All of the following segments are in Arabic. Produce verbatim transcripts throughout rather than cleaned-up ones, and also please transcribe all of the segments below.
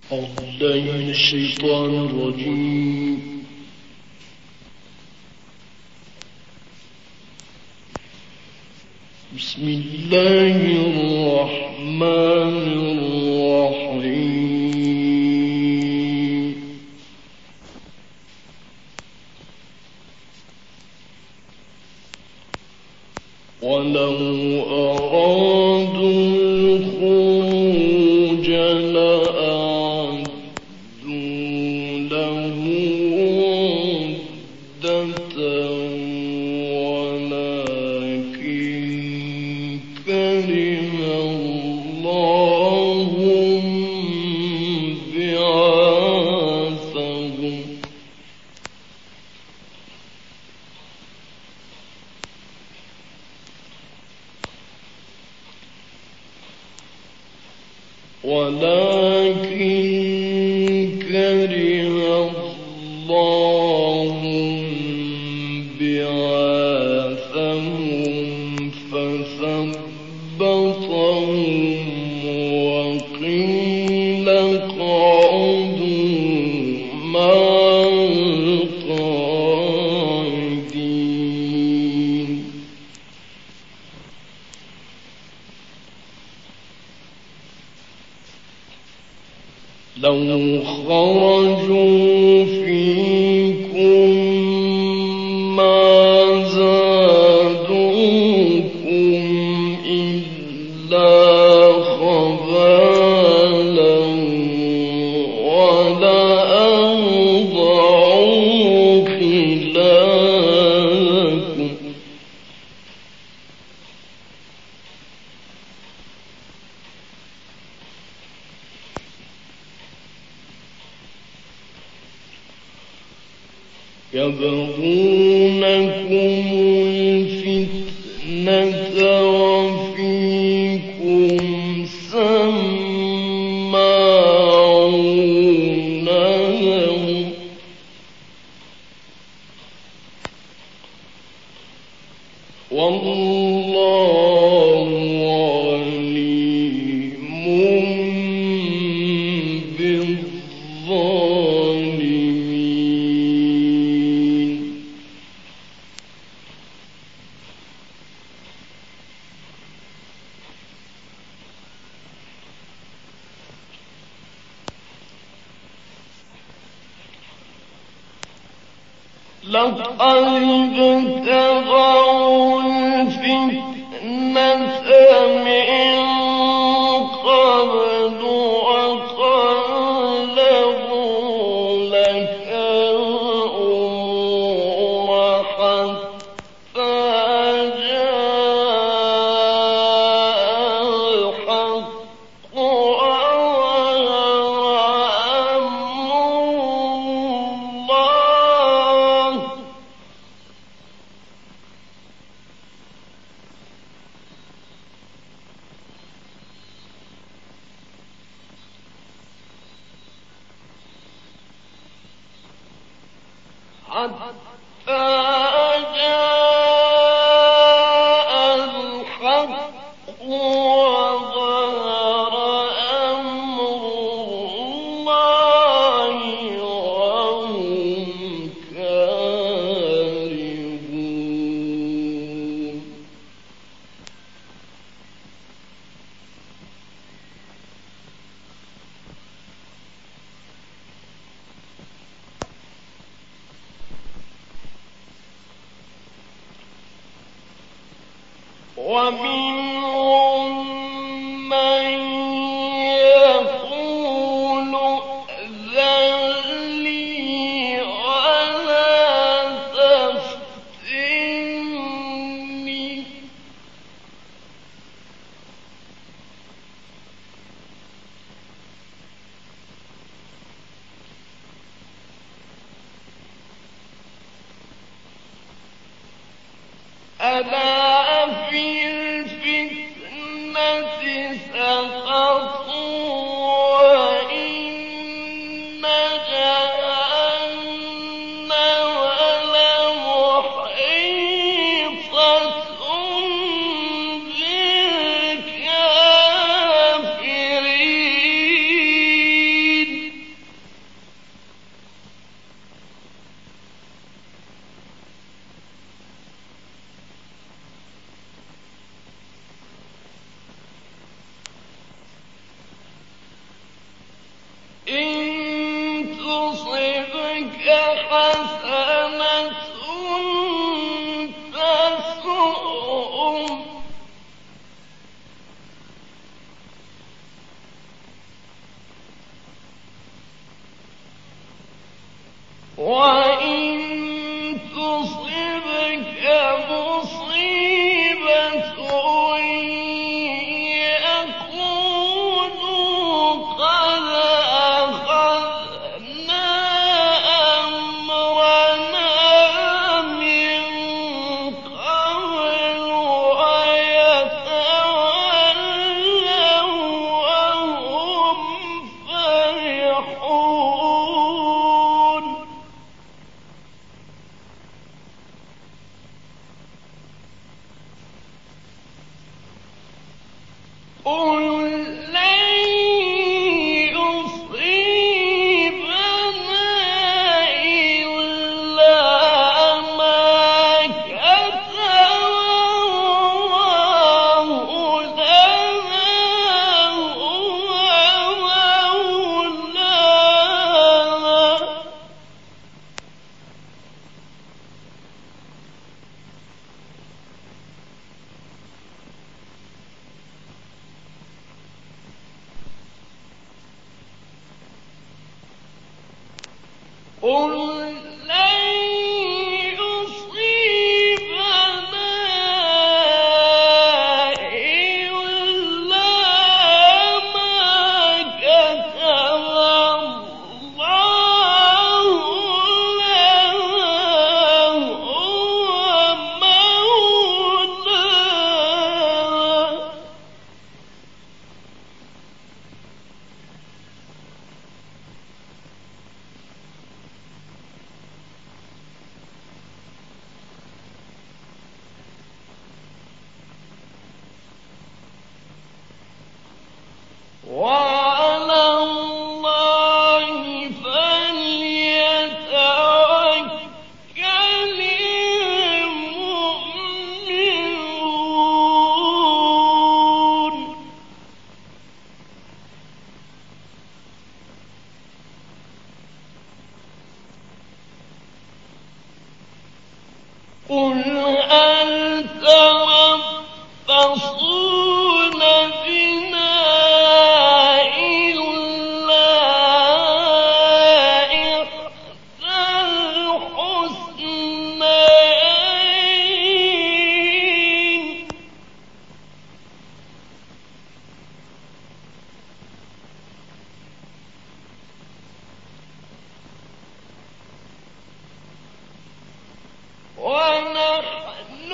أعوذ بالله من الشيطان الرجيم. بسم الله الرحمن الرحيم. ولو أرادوا الخروج لأعدوا له عدة ولكن كره الله بعاثهم ولكن كره الله بعاثهم فثبطهم وقيل اقعدوا مع القاعدين. لو خرجوا فيكم ما زادوكم إلا خبالا ولأوضعوا خلالكم يبغونكم الفتنة وفيكم سماعون لهم والله عليم بالظالمين. لقد ابتغوا الفتنة من قبل وقلبوا لك الأمر حتى جاء الحق وظهر أمر الله حتى جاء الحق وظهر أمر الله وهم كارهون. ومنهم من يقول ائذن لي ولا تفتني ألا في الفتنة سقطوا وإن جهنم لمحيطة بالكافرين. إن تصبك حسنة تسؤهم وإن تصبك مصيبة يقولوا قد أخذنا أمرنا من قبل ويتولوا وهم فرحون قل لن يصيبنا إلا ما كتب الله لنا هو مولانا قل لن يصيبنا إلا ما كتب الله لنا هو مولانا وعلى الله فليتوكل المؤمنون قل هل تربصون بنا إلا إحدى الحسنيين ونحن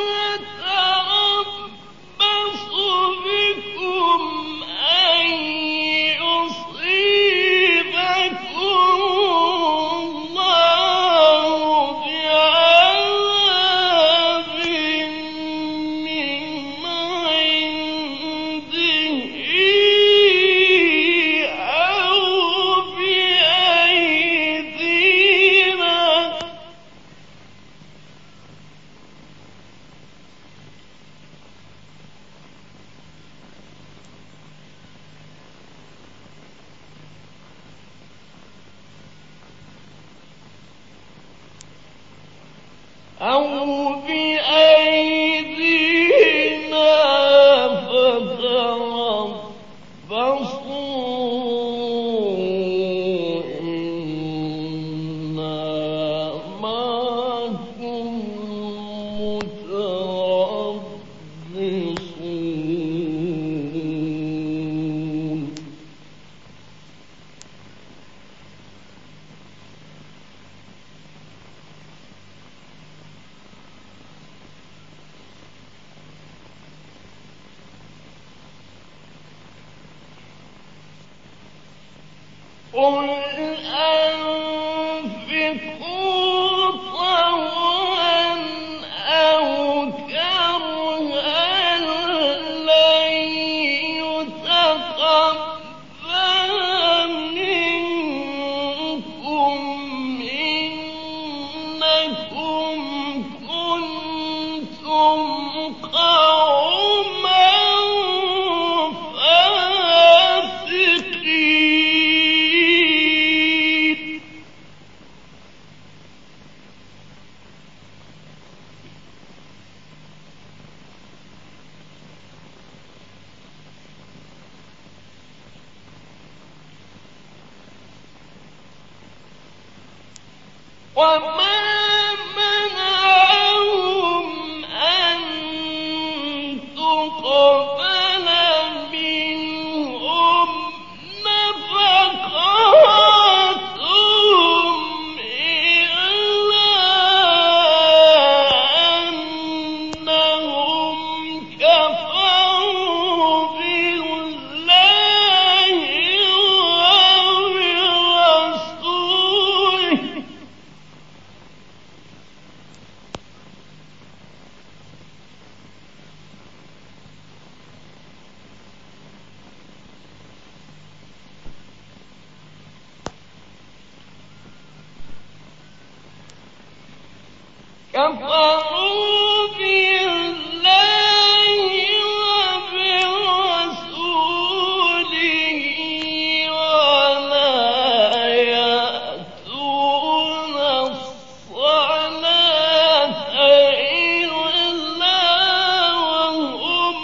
نتربص بكم أن يصيبكم الله بعذاب من عنده أو بأيدينا أو بأيدينا فتربصوا إنا معكم متربصون قل أنفقوا طوعا أو كرها لن يتقبل منكم إنكم كنتم قوما فاسقين كفروا بالله وبرسوله ولا يأتون الصلاة إلا وهم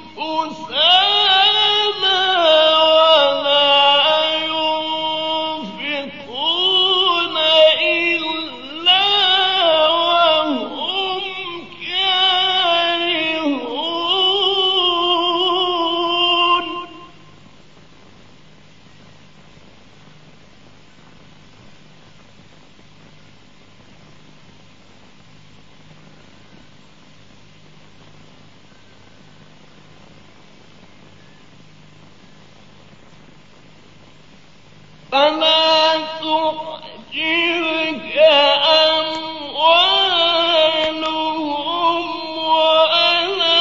كسالى ولا ينفقون إلا فلا تعجبك أموالهم ولا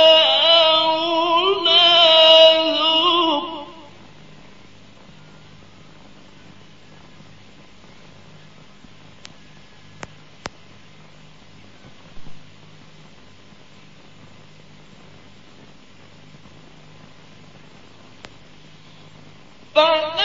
أولادهم فلا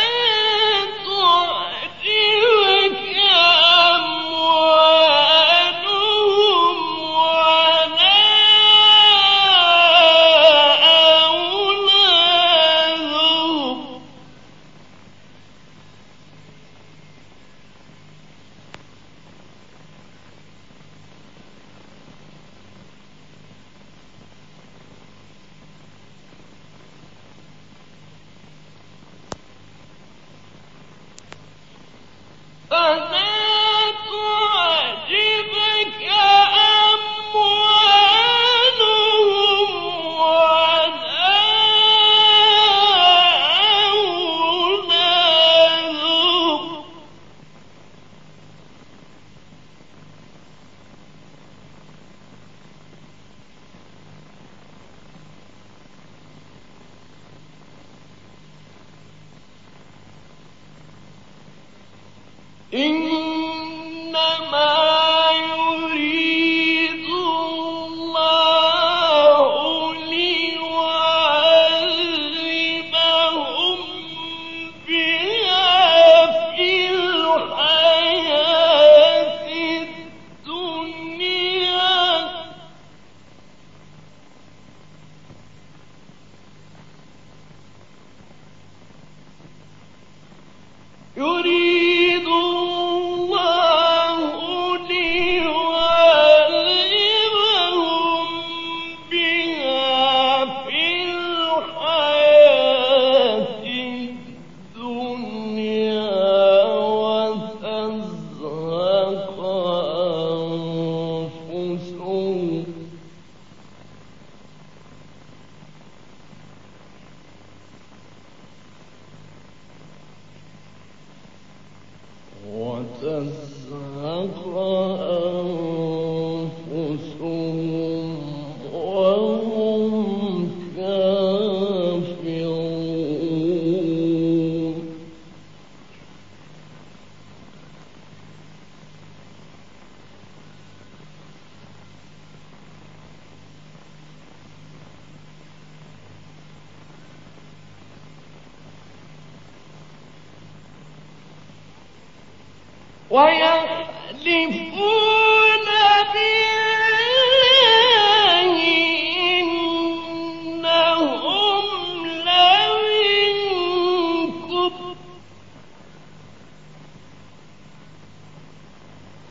إنما يريد الله ليعذبهم بها في الحياة الدنيا يريد الله ليعذبهم بها في الحياة الدنيا وتزهق أنفسهم وتزهق أنفسهم وهم كافرون ويحلفون بالله إنهم لمنكم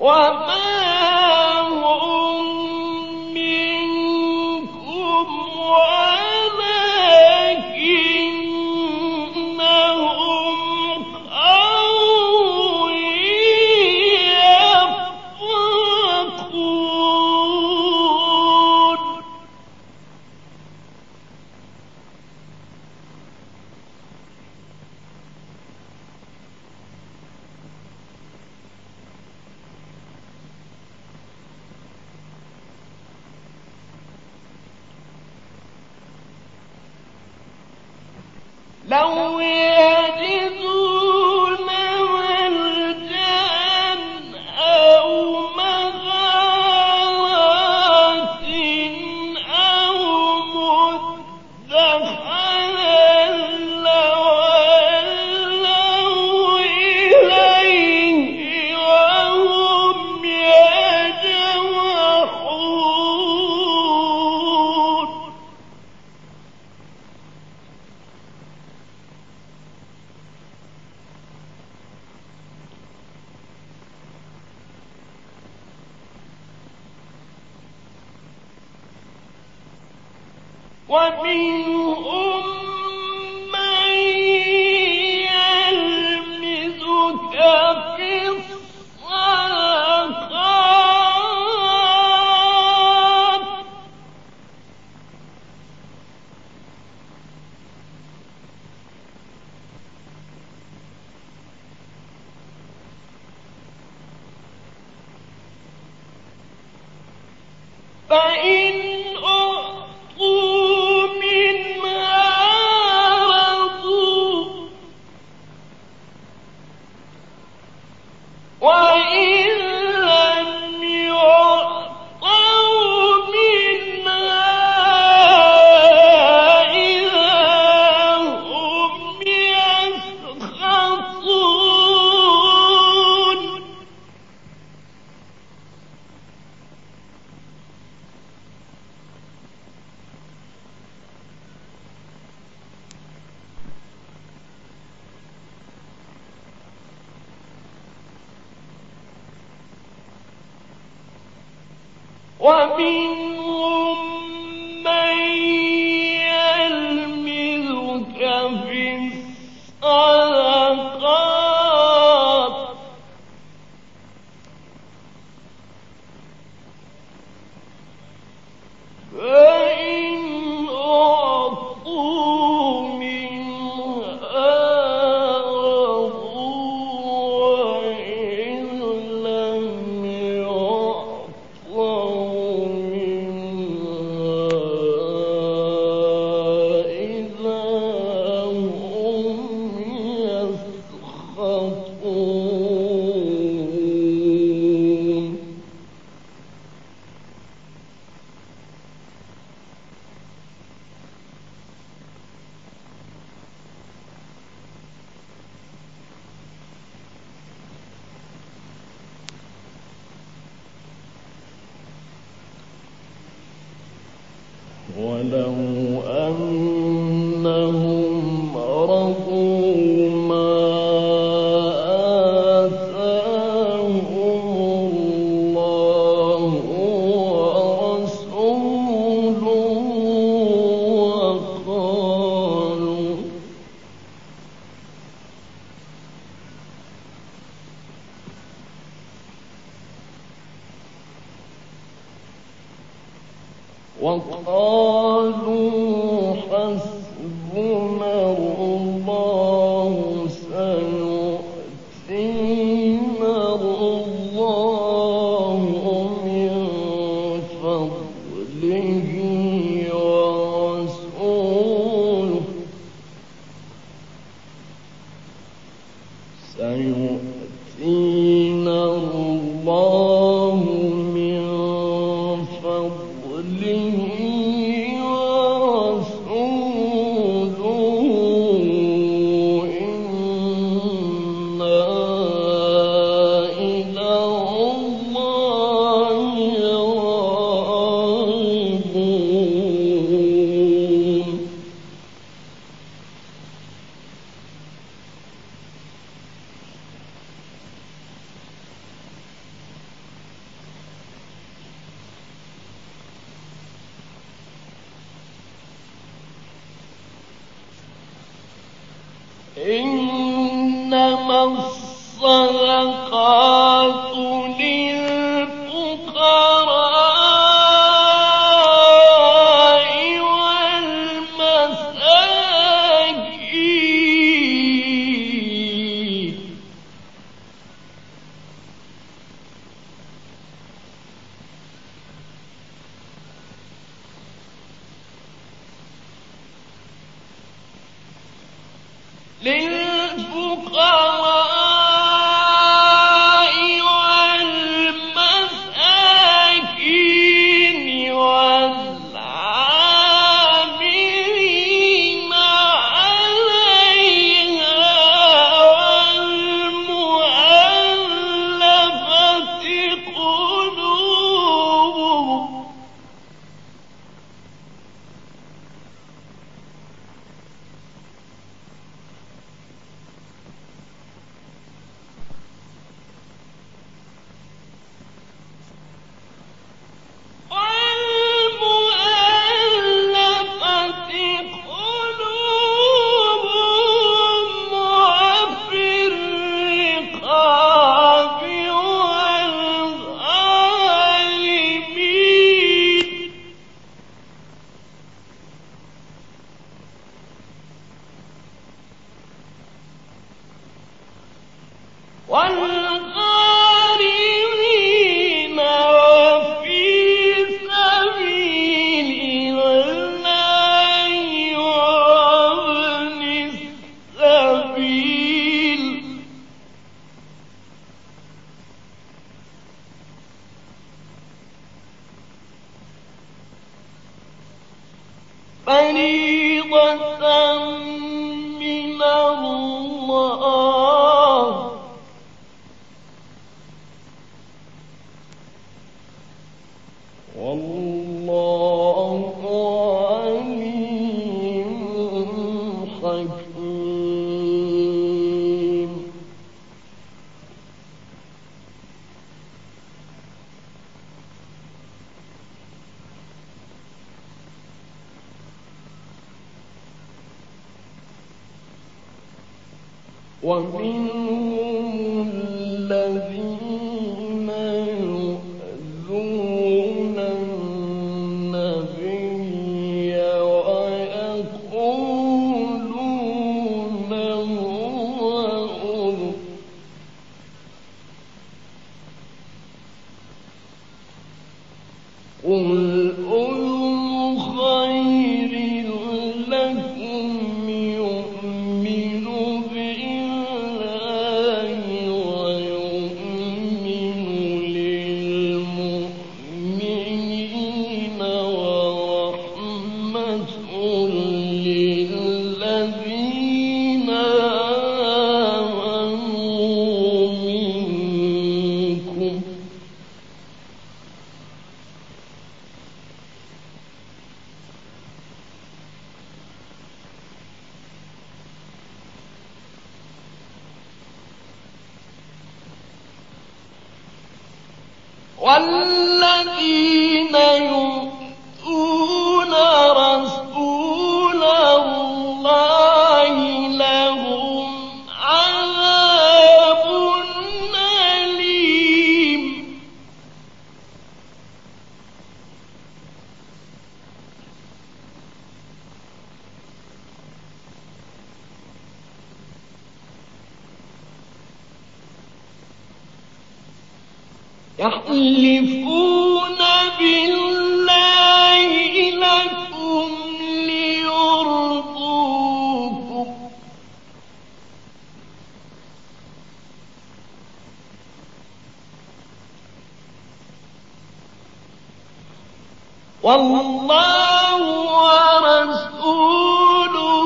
لو يجدون ملجأ أو مغارات أو مدخلا لولوا إليه وهم يجمحون ومنهم من يلمزك في الصدقات فإن أعطوا منها رضوا وإن لم يعطوا منها إذا هم يسخطون ومنهم من يلمزك في الصدقات فإن أعطوا منها رضوا وإن لم يعطوا منها إذا هم يسخطون ولو أنهم رضوا ما آتاهم الله ورسوله وقالوا وقالوا حسبنا الله سيؤتينا الله من فضله ورسوله سيؤتينا الله من فضله ورسوله إنا إلى الله راغبون إنما الصدقات للفقراء والمساكين للفقراء والمساكين والعاملين عليها والمؤلفة قلوبهم والغارمين وفي سبيل الله وابن السبيل فريضة من الله والله عليم حكيم. ومنهم الذين يؤذون النبي ويقولون هو أذن قل أذن خير لكم يؤمن بالله ويؤمن للمؤمنين ورحمة للذين آمنوا منكم والذين يؤتون رسول الله لهم عذاب أليم. يحلفون بالله لكم ليرضوكم والله ورسوله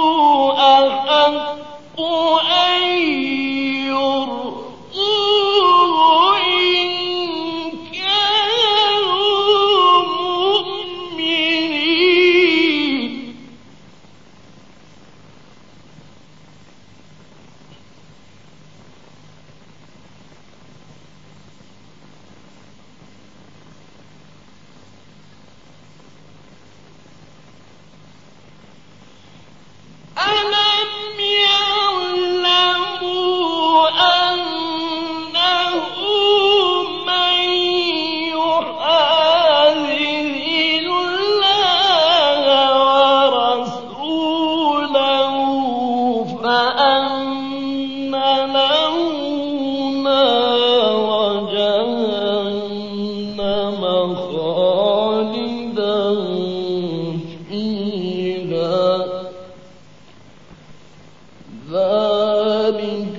أحق أن يرضوه إن كانوا مؤمنين. فأن له نار جهنم خالدا فيها ذلك